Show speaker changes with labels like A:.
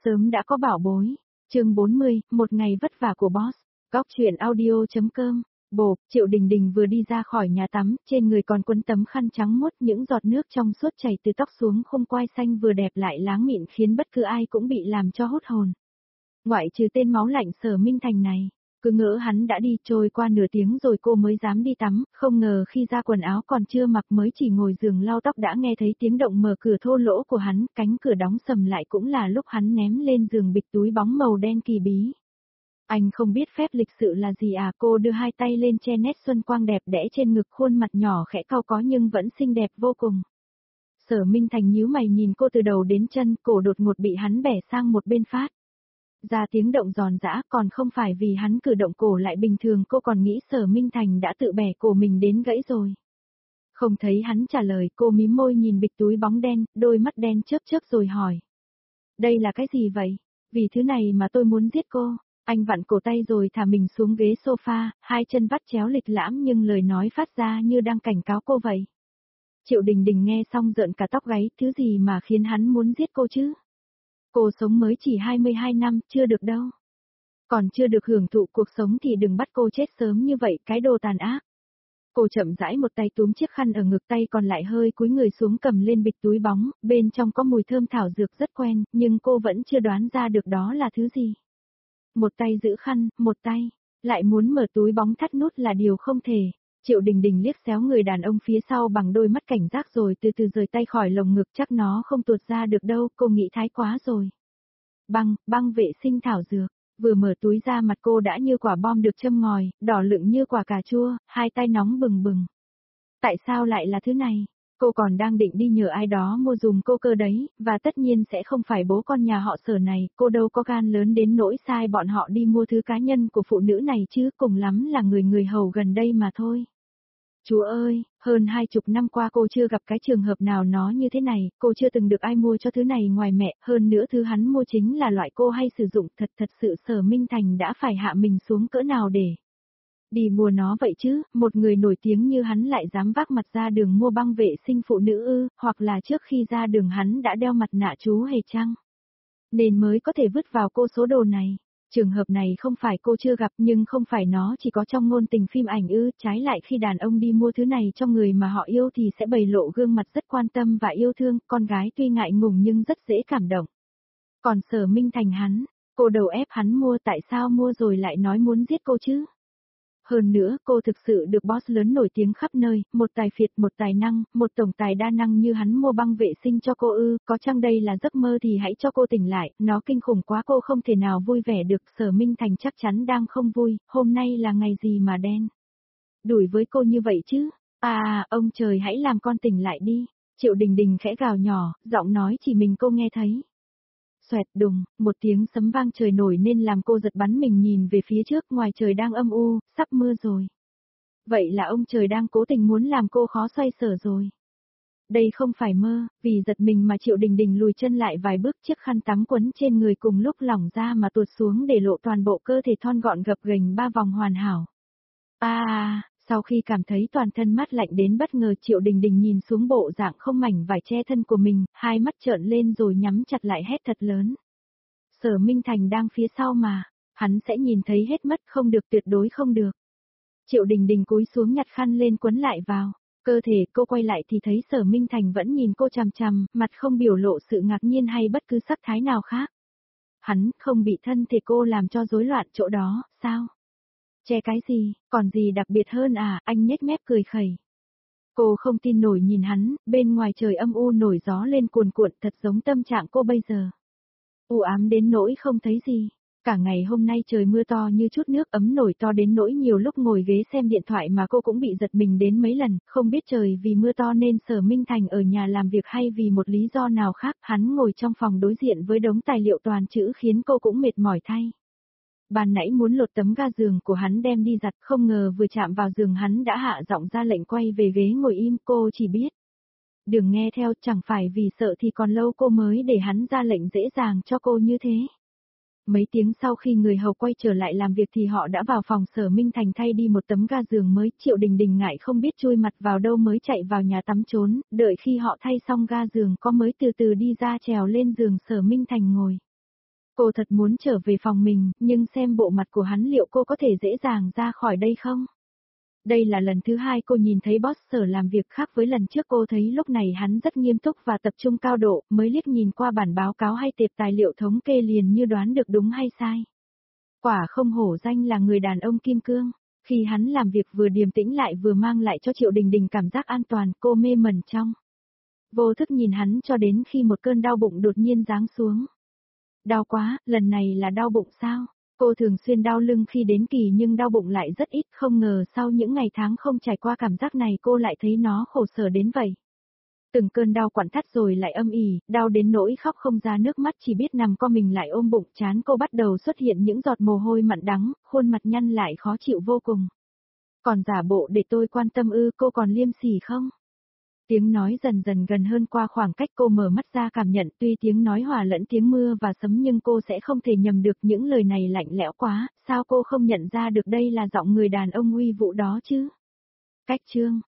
A: sớm đã có bảo bối. Chương 40, một ngày vất vả của boss. Góc truyện audio.com. Bộp, Triệu Đình Đình vừa đi ra khỏi nhà tắm, trên người còn quấn tấm khăn trắng muốt, những giọt nước trong suốt chảy từ tóc xuống, khung quai xanh vừa đẹp lại láng mịn khiến bất cứ ai cũng bị làm cho hốt hồn. Ngoại trừ tên máu lạnh Sở Minh Thành này, cứ ngỡ hắn đã đi, trôi qua nửa tiếng rồi cô mới dám đi tắm, không ngờ khi ra quần áo còn chưa mặc mới chỉ ngồi giường lau tóc đã nghe thấy tiếng động mở cửa thô lỗ của hắn, cánh cửa đóng sầm lại cũng là lúc hắn ném lên giường bịch túi bóng màu đen kỳ bí. Anh không biết phép lịch sự là gì à? Cô đưa hai tay lên che nét xuân quang đẹp đẽ trên ngực, khuôn mặt nhỏ khẽ cau có nhưng vẫn xinh đẹp vô cùng. Sở Minh Thành nhíu mày nhìn cô từ đầu đến chân, cổ đột ngột bị hắn bẻ sang một bên phát ra tiếng động giòn giã, còn không phải vì hắn cử động cổ lại bình thường, cô còn nghĩ Sở Minh Thành đã tự bẻ cổ mình đến gãy rồi. Không thấy hắn trả lời, cô mím môi nhìn bịch túi bóng đen, đôi mắt đen chớp chớp rồi hỏi. Đây là cái gì vậy? Vì thứ này mà tôi muốn giết cô. Anh vặn cổ tay rồi thả mình xuống ghế sofa, hai chân vắt chéo lịch lãm nhưng lời nói phát ra như đang cảnh cáo cô vậy. Triệu Đình Đình nghe xong rợn cả tóc gáy, thứ gì mà khiến hắn muốn giết cô chứ? Cô sống mới chỉ 22 năm, chưa được đâu. Còn chưa được hưởng thụ cuộc sống thì đừng bắt cô chết sớm như vậy, cái đồ tàn ác. Cô chậm rãi một tay túm chiếc khăn ở ngực, tay còn lại hơi cúi người xuống cầm lên bịch túi bóng, bên trong có mùi thơm thảo dược rất quen, nhưng cô vẫn chưa đoán ra được đó là thứ gì. Một tay giữ khăn, một tay lại muốn mở túi bóng thắt nút là điều không thể. Triệu Đình Đình liếc xéo người đàn ông phía sau bằng đôi mắt cảnh giác rồi từ từ rời tay khỏi lồng ngực, chắc nó không tuột ra được đâu, cô nghĩ thái quá rồi. Băng vệ sinh thảo dược, vừa mở túi ra mặt cô đã như quả bom được châm ngòi, đỏ lựng như quả cà chua, hai tay nóng bừng bừng. Tại sao lại là thứ này? Cô còn đang định đi nhờ ai đó mua dùm cô cơ đấy, và tất nhiên sẽ không phải bố con nhà họ Sở này, cô đâu có gan lớn đến nỗi sai bọn họ đi mua thứ cá nhân của phụ nữ này chứ, cùng lắm là người hầu gần đây mà thôi. Chúa ơi, hơn 20 năm qua cô chưa gặp cái trường hợp nào nó như thế này, cô chưa từng được ai mua cho thứ này ngoài mẹ, hơn nữa thứ hắn mua chính là loại cô hay sử dụng, thật sự Sở Minh Thành đã phải hạ mình xuống cỡ nào để đi mua nó vậy chứ, một người nổi tiếng như hắn lại dám vác mặt ra đường mua băng vệ sinh phụ nữ ư, hoặc là trước khi ra đường hắn đã đeo mặt nạ chú hề chăng? Nên mới có thể vứt vào cô số đồ này. Trường hợp này không phải cô chưa gặp, nhưng không phải nó chỉ có trong ngôn tình phim ảnh ư, trái lại khi đàn ông đi mua thứ này cho người mà họ yêu thì sẽ bày lộ gương mặt rất quan tâm và yêu thương, con gái tuy ngại ngùng nhưng rất dễ cảm động. Còn Sở Minh Thành hắn, cô đầu ép hắn mua, tại sao mua rồi lại nói muốn giết cô chứ? Hơn nữa, cô thực sự được boss lớn nổi tiếng khắp nơi, một tài phiệt, một tài năng, một tổng tài đa năng như hắn mua băng vệ sinh cho cô ư, có chăng đây là giấc mơ thì hãy cho cô tỉnh lại, nó kinh khủng quá, cô không thể nào vui vẻ được. Sở Minh Thành chắc chắn đang không vui, hôm nay là ngày gì mà đen đủi với cô như vậy chứ? Ông trời hãy làm con tỉnh lại đi. Triệu Đình Đình khẽ gào nhỏ, giọng nói chỉ mình cô nghe thấy. Xoẹt đùng, một tiếng sấm vang trời nổi nên làm cô giật bắn mình nhìn về phía trước, ngoài trời đang âm u, sắp mưa rồi. Vậy là ông trời đang cố tình muốn làm cô khó xoay sở rồi. Đây không phải mơ, vì giật mình mà Triệu Đình Đình lùi chân lại vài bước, chiếc khăn tắm quấn trên người cùng lúc lỏng ra mà tuột xuống để lộ toàn bộ cơ thể thon gọn gập ghềnh 3 vòng hoàn hảo. Sau khi cảm thấy toàn thân mát lạnh đến bất ngờ, Triệu Đình Đình nhìn xuống bộ dạng không mảnh vải che thân của mình, hai mắt trợn lên rồi nhắm chặt lại hét thật lớn. Sở Minh Thành đang phía sau mà, hắn sẽ nhìn thấy hết mất, không được, tuyệt đối không được. Triệu Đình Đình cúi xuống nhặt khăn lên quấn lại vào, cơ thể cô quay lại thì thấy Sở Minh Thành vẫn nhìn cô chằm chằm, mặt không biểu lộ sự ngạc nhiên hay bất cứ sắc thái nào khác. Hắn không bị thân thể cô làm cho rối loạn chỗ đó, sao? Che cái gì, còn gì đặc biệt hơn à? Anh nhếch mép cười khẩy. Cô không tin nổi nhìn hắn, bên ngoài trời âm u nổi gió lên cuồn cuộn, thật giống tâm trạng cô bây giờ. U ám đến nỗi không thấy gì. Cả ngày hôm nay trời mưa to như chút nước, ấm nổi to đến nỗi nhiều lúc ngồi ghế xem điện thoại mà cô cũng bị giật mình đến mấy lần, không biết trời vì mưa to nên Sở Minh Thành ở nhà làm việc hay vì một lý do nào khác, hắn ngồi trong phòng đối diện với đống tài liệu toàn chữ khiến cô cũng mệt mỏi thay. Ban nãy muốn lột tấm ga giường của hắn đem đi giặt, không ngờ vừa chạm vào giường hắn đã hạ giọng ra lệnh quay về ghế ngồi im, cô chỉ biết đừng nghe theo, chẳng phải vì sợ thì còn lâu cô mới để hắn ra lệnh dễ dàng cho cô như thế. Mấy tiếng sau khi người hầu quay trở lại làm việc thì họ đã vào phòng Sở Minh Thành thay đi một tấm ga giường mới, Triệu Đình Đình ngại không biết chui mặt vào đâu mới chạy vào nhà tắm trốn, đợi khi họ thay xong ga giường có mới từ từ đi ra trèo lên giường Sở Minh Thành ngồi. Cô thật muốn trở về phòng mình, nhưng xem bộ mặt của hắn liệu cô có thể dễ dàng ra khỏi đây không? Đây là lần thứ hai cô nhìn thấy boss Sở làm việc khác với lần trước cô thấy lúc này hắn rất nghiêm túc và tập trung cao độ, mới liếc nhìn qua bản báo cáo hay tệp tài liệu thống kê liền như đoán được đúng hay sai. Quả không hổ danh là người đàn ông kim cương, khi hắn làm việc vừa điềm tĩnh lại vừa mang lại cho Triệu Đình Đình cảm giác an toàn, cô mê mẩn trong. Vô thức nhìn hắn cho đến khi một cơn đau bụng đột nhiên giáng xuống. Đau quá, lần này là đau bụng sao? Cô thường xuyên đau lưng khi đến kỳ nhưng đau bụng lại rất ít, không ngờ sau những ngày tháng không trải qua cảm giác này cô lại thấy nó khổ sở đến vậy. Từng cơn đau quặn thắt rồi lại âm ỉ, đau đến nỗi khóc không ra nước mắt chỉ biết nằm co mình lại ôm bụng, trán cô bắt đầu xuất hiện những giọt mồ hôi mặn đắng, khuôn mặt nhăn lại khó chịu vô cùng. Còn giả bộ để tôi quan tâm ư, cô còn liêm sỉ không? Tiếng nói dần dần gần hơn qua khoảng cách cô mở mắt ra cảm nhận tuy tiếng nói hòa lẫn tiếng mưa và sấm nhưng cô sẽ không thể nhầm được những lời này lạnh lẽo quá, sao cô không nhận ra được đây là giọng người đàn ông uy vũ đó chứ? Cách chương